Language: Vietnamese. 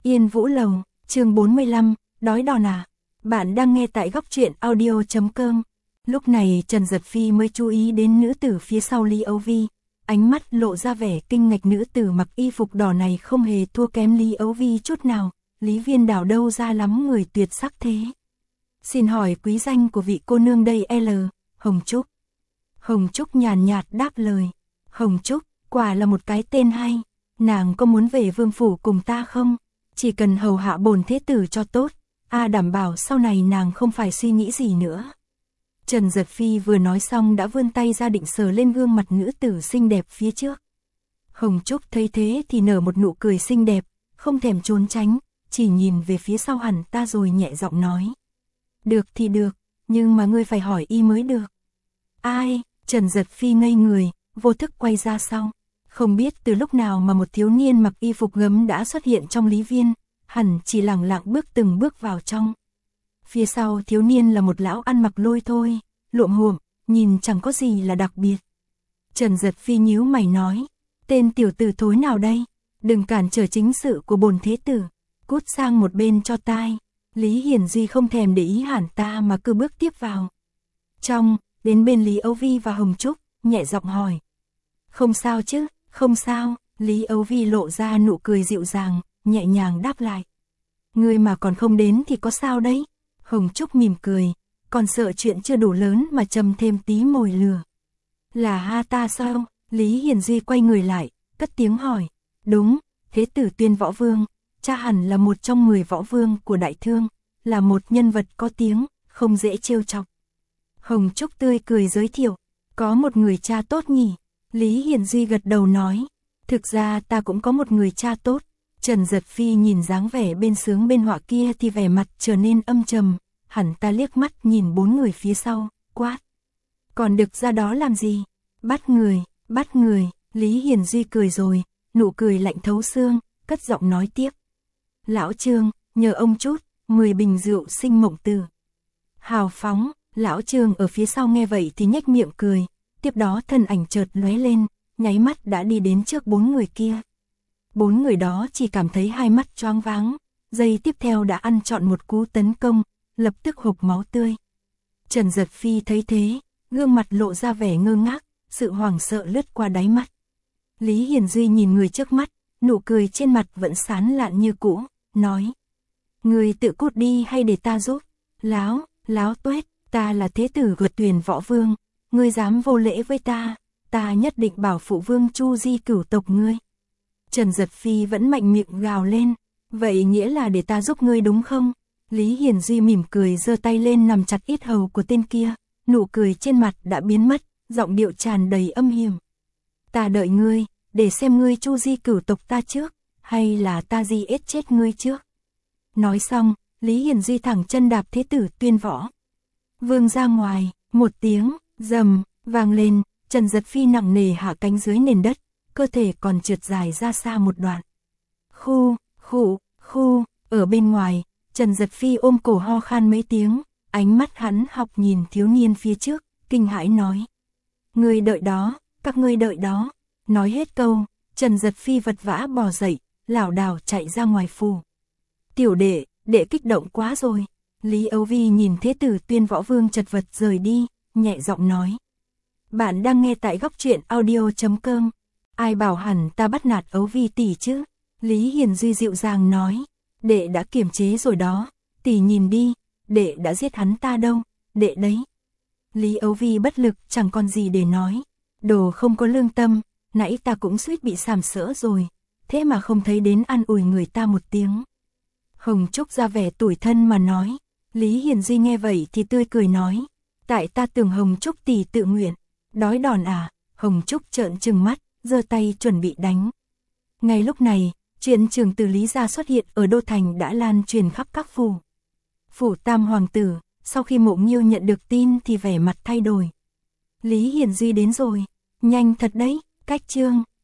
Yên Vũ Lầu, chương 45, đói đòn à? Bạn đang nghe tại góc truyện audio.com. Lúc này Trần Giật Phi mới chú ý đến nữ tử phía sau Lý Âu Vi. Ánh mắt lộ ra vẻ kinh ngạc, nữ tử mặc y phục đỏ này không hề thua kém Lý Âu Vi chút nào. Lý Viên Đảo đâu ra lắm người tuyệt sắc thế? Xin hỏi quý danh của vị cô nương đây L. Hồng Trúc. Hồng Trúc nhàn nhạt đáp lời. Hồng Trúc, quả là một cái tên hay. Nàng có muốn về vương phủ cùng ta không? Chỉ cần hầu hạ bổn thế tử cho tốt, đảm bảo sau này nàng không phải suy nghĩ gì nữa. Trần Giật Phi vừa nói xong đã vươn tay ra định sờ lên gương mặt nữ tử xinh đẹp phía trước. Hồng Trúc thấy thế thì nở một nụ cười xinh đẹp, không thèm trốn tránh, chỉ nhìn về phía sau hẳn ta rồi nhẹ giọng nói. Được thì được, nhưng mà ngươi phải hỏi y mới được. Ai? Trần Giật Phi ngây người, vô thức quay ra sau. Không biết từ lúc nào mà một thiếu niên mặc y phục gấm đã xuất hiện trong Lý Viên, hẳn chỉ lẳng lặng bước từng bước vào trong. Phía sau thiếu niên là một lão ăn mặc lôi thôi, luộm huộm, nhìn chẳng có gì là đặc biệt. Trần Giật Phi nhíu mày nói, tên tiểu tử thối nào đây? Đừng cản trở chính sự của bổn thế tử, cút sang một bên cho tai. Lý Hiển Duy không thèm để ý hẳn ta mà cứ bước tiếp vào. Trong, đến bên Lý Âu Vi và Hồng Trúc, nhẹ giọng hỏi. Không sao chứ, không sao, Lý Âu Vi lộ ra nụ cười dịu dàng, nhẹ nhàng đáp lại. Ngươi mà còn không đến thì có sao đấy? Hồng Trúc mỉm cười, còn sợ chuyện chưa đủ lớn mà châm thêm tí mồi lửa. Là ha ta sao? Lý Hiển Duy quay người lại, cất tiếng hỏi. Đúng, thế tử Tuyên Võ Vương, cha hẳn là một trong 10 võ vương của Đại Thương, là một nhân vật có tiếng, không dễ trêu chọc. Hồng Trúc tươi cười giới thiệu, có một người cha tốt nhỉ? Lý Hiển Duy gật đầu nói, thực ra ta cũng có một người cha tốt. Trần Giật Phi nhìn dáng vẻ bên sướng bên họa kia thì vẻ mặt trở nên âm trầm, hẳn ta liếc mắt nhìn 4 người phía sau, quát. Còn được ra đó làm gì? Bắt người, Lý Hiển Duy cười rồi, nụ cười lạnh thấu xương, cất giọng nói tiếp. Lão Trương, nhờ ông chút, 10 bình rượu sinh mộng tử. Hào phóng, lão Trương ở phía sau nghe vậy thì nhếch miệng cười, tiếp đó thân ảnh chợt lóe lên, nháy mắt đã đi đến trước 4 người kia. 4 người đó chỉ cảm thấy hai mắt choáng váng, giây tiếp theo đã ăn trọn một cú tấn công, lập tức hộc máu tươi. Trần Giật Phi thấy thế, gương mặt lộ ra vẻ ngơ ngác, sự hoảng sợ lướt qua đáy mắt. Lý Hiển Duy nhìn người trước mắt, nụ cười trên mặt vẫn sán lạn như cũ, nói. Người tự cút đi hay để ta giúp? Láo tuét, ta là thế tử của Tuyển Võ Vương, ngươi dám vô lễ với ta nhất định bảo phụ vương chu di cửu tộc ngươi. Trần Giật Phi vẫn mạnh miệng gào lên, vậy nghĩa là để ta giúp ngươi đúng không? Lý Hiển Duy mỉm cười giơ tay lên nằm chặt yết hầu của tên kia, nụ cười trên mặt đã biến mất, giọng điệu tràn đầy âm hiểm. Ta đợi ngươi, để xem ngươi chu di cửu tộc ta trước, hay là ta di ết chết ngươi trước. Nói xong, Lý Hiển Duy thẳng chân đạp thế tử Tuyên Võ Vương ra ngoài, một tiếng rầm vang lên, Trần Giật Phi nặng nề hạ cánh dưới nền đất, cơ thể còn trượt dài ra xa một đoạn. Khu, ở bên ngoài, Trần Giật Phi ôm cổ ho khan mấy tiếng, ánh mắt hắn học nhìn thiếu niên phía trước, kinh hãi nói. Ngươi đợi đó, các ngươi đợi đó. Nói hết câu, Trần Giật Phi vật vã bò dậy, lảo đảo chạy ra ngoài phủ. Tiểu đệ kích động quá rồi. Lý Âu Vi nhìn thế tử Tuyên Võ Vương chật vật rời đi, nhẹ giọng nói. Bạn đang nghe tại góc truyện audio.com. Ai bảo hẳn ta bắt nạt Âu Vi tỷ chứ? Lý Hiển Duy dịu dàng nói. Đệ đã kiềm chế rồi đó, tỷ nhìn đi, đệ đã giết hắn ta đâu, đệ đấy. Lý Âu Vi bất lực chẳng còn gì để nói. Đồ không có lương tâm, nãy ta cũng suýt bị sàm sỡ rồi, thế mà không thấy đến an ủi người ta một tiếng. Hồng Trúc ra vẻ tủi thân mà nói. Lý Hiển Duy nghe vậy thì tươi cười nói. Tại ta tưởng Hồng Trúc tỷ tự nguyện. Đói đòn à? Hồng Trúc trợn trừng mắt, giơ tay chuẩn bị đánh. Ngay lúc này, chuyện trường tử Lý gia xuất hiện ở Đô Thành đã lan truyền khắp các phủ. Phủ Tam Hoàng tử, sau khi Mộ Nghiêu nhận được tin thì vẻ mặt thay đổi. Lý Hiển Duy đến rồi, nhanh thật đấy, cách chương.